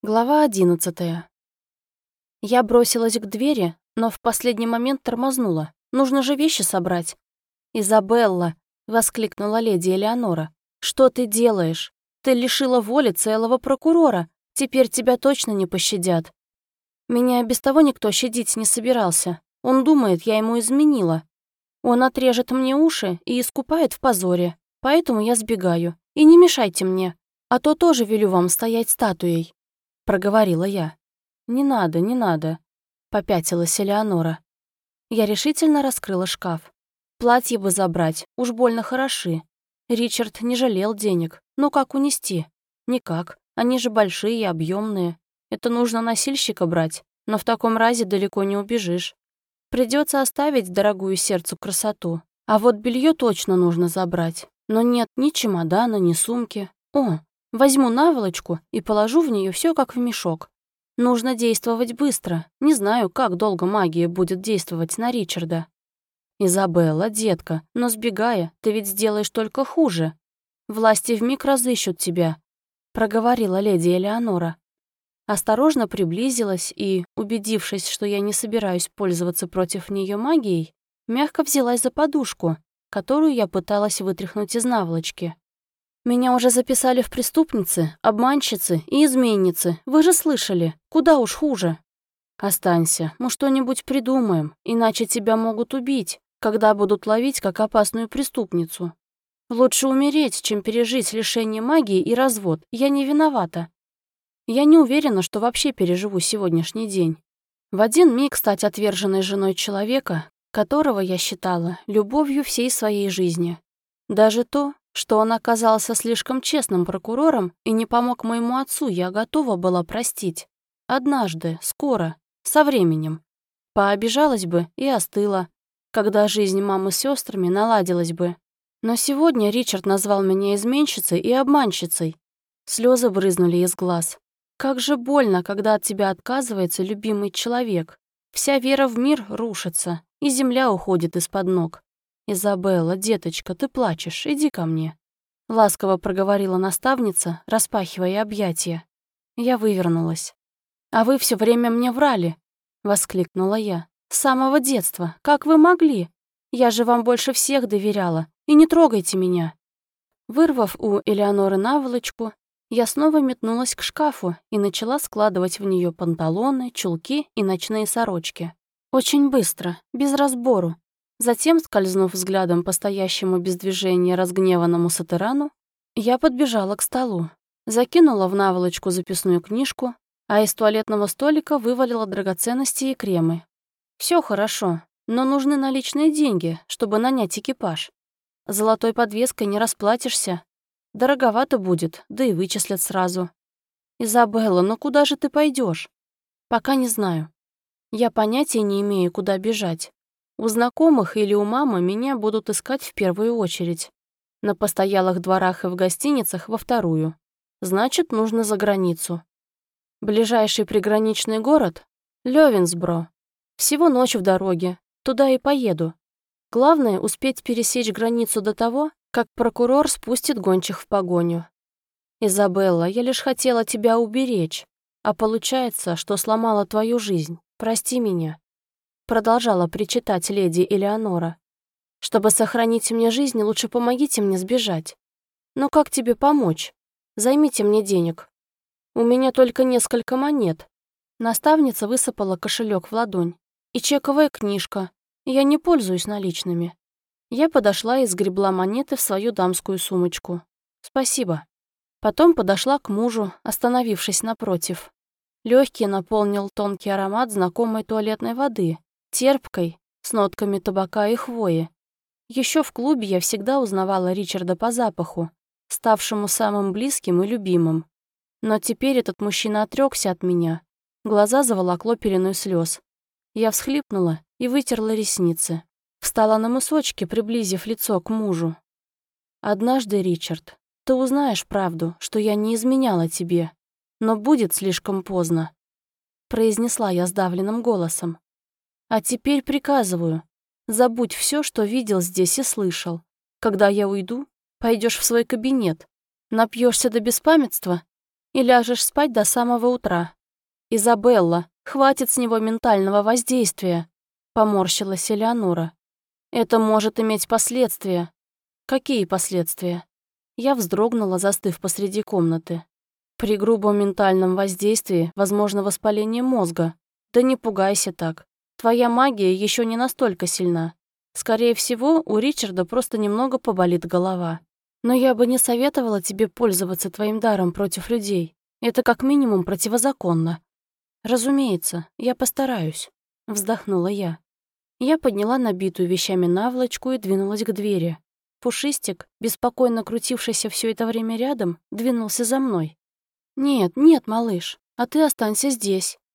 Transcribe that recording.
Глава 11. Я бросилась к двери, но в последний момент тормознула. Нужно же вещи собрать. «Изабелла!» — воскликнула леди Элеонора. «Что ты делаешь? Ты лишила воли целого прокурора. Теперь тебя точно не пощадят». Меня без того никто щадить не собирался. Он думает, я ему изменила. Он отрежет мне уши и искупает в позоре. Поэтому я сбегаю. И не мешайте мне, а то тоже велю вам стоять статуей. Проговорила я. «Не надо, не надо», — попятилась Элеонора. Я решительно раскрыла шкаф. Платье бы забрать, уж больно хороши. Ричард не жалел денег, но как унести? Никак, они же большие и объемные. Это нужно носильщика брать, но в таком разе далеко не убежишь. Придется оставить дорогую сердцу красоту. А вот белье точно нужно забрать. Но нет ни чемодана, ни сумки. О, возьму наволочку и положу в нее все как в мешок. Нужно действовать быстро. Не знаю, как долго магия будет действовать на Ричарда. «Изабелла, детка, но сбегая, ты ведь сделаешь только хуже. Власти вмиг разыщут тебя», — проговорила леди Элеонора. Осторожно приблизилась и, убедившись, что я не собираюсь пользоваться против нее магией, мягко взялась за подушку, которую я пыталась вытряхнуть из наволочки. «Меня уже записали в преступницы, обманщицы и изменницы. Вы же слышали, куда уж хуже». «Останься, мы что-нибудь придумаем, иначе тебя могут убить, когда будут ловить как опасную преступницу. Лучше умереть, чем пережить лишение магии и развод. Я не виновата. Я не уверена, что вообще переживу сегодняшний день. В один миг стать отверженной женой человека, которого я считала любовью всей своей жизни. Даже то, что он оказался слишком честным прокурором и не помог моему отцу, я готова была простить. Однажды, скоро, со временем. Пообижалась бы и остыла, когда жизнь мамы с сестрами наладилась бы. Но сегодня Ричард назвал меня изменщицей и обманщицей. Слезы брызнули из глаз. Как же больно, когда от тебя отказывается любимый человек. Вся вера в мир рушится, и земля уходит из-под ног. «Изабелла, деточка, ты плачешь, иди ко мне», — ласково проговорила наставница, распахивая объятия. Я вывернулась. «А вы все время мне врали», — воскликнула я. «С самого детства. Как вы могли? Я же вам больше всех доверяла. И не трогайте меня». Вырвав у Элеоноры наволочку, я снова метнулась к шкафу и начала складывать в нее панталоны, чулки и ночные сорочки. Очень быстро, без разбору. Затем, скользнув взглядом по стоящему без движения разгневанному Сатерану, я подбежала к столу, закинула в наволочку записную книжку, а из туалетного столика вывалила драгоценности и кремы. Все хорошо, но нужны наличные деньги, чтобы нанять экипаж. Золотой подвеской не расплатишься. Дороговато будет, да и вычислят сразу. «Изабелла, ну куда же ты пойдешь? «Пока не знаю. Я понятия не имею, куда бежать. У знакомых или у мамы меня будут искать в первую очередь. На постоялых дворах и в гостиницах во вторую. Значит, нужно за границу. Ближайший приграничный город — Лёвенсбро. Всего ночь в дороге, туда и поеду. Главное — успеть пересечь границу до того, как прокурор спустит гончих в погоню. Изабелла, я лишь хотела тебя уберечь, а получается, что сломала твою жизнь. Прости меня», — продолжала причитать леди Элеонора. «Чтобы сохранить мне жизнь, лучше помогите мне сбежать. Но как тебе помочь? Займите мне денег. У меня только несколько монет». Наставница высыпала кошелек в ладонь. «И чековая книжка. Я не пользуюсь наличными». Я подошла и сгребла монеты в свою дамскую сумочку. «Спасибо». Потом подошла к мужу, остановившись напротив. Легкий наполнил тонкий аромат знакомой туалетной воды, терпкой, с нотками табака и хвои. Еще в клубе я всегда узнавала Ричарда по запаху, ставшему самым близким и любимым. Но теперь этот мужчина отрекся от меня. Глаза заволокло пеленой слез. Я всхлипнула и вытерла ресницы. Встала на мысочки, приблизив лицо к мужу. «Однажды, Ричард, ты узнаешь правду, что я не изменяла тебе, но будет слишком поздно», — произнесла я сдавленным голосом. «А теперь приказываю, забудь все, что видел здесь и слышал. Когда я уйду, пойдешь в свой кабинет, напьешься до беспамятства и ляжешь спать до самого утра. Изабелла, хватит с него ментального воздействия, поморщилась Элеонора. Это может иметь последствия. Какие последствия? Я вздрогнула, застыв посреди комнаты. При грубом ментальном воздействии возможно воспаление мозга. Да не пугайся так. Твоя магия еще не настолько сильна. Скорее всего, у Ричарда просто немного поболит голова. Но я бы не советовала тебе пользоваться твоим даром против людей. Это как минимум противозаконно. Разумеется, я постараюсь, вздохнула я. Я подняла набитую вещами наволочку и двинулась к двери. Пушистик, беспокойно крутившийся все это время рядом, двинулся за мной. «Нет, нет, малыш, а ты останься здесь.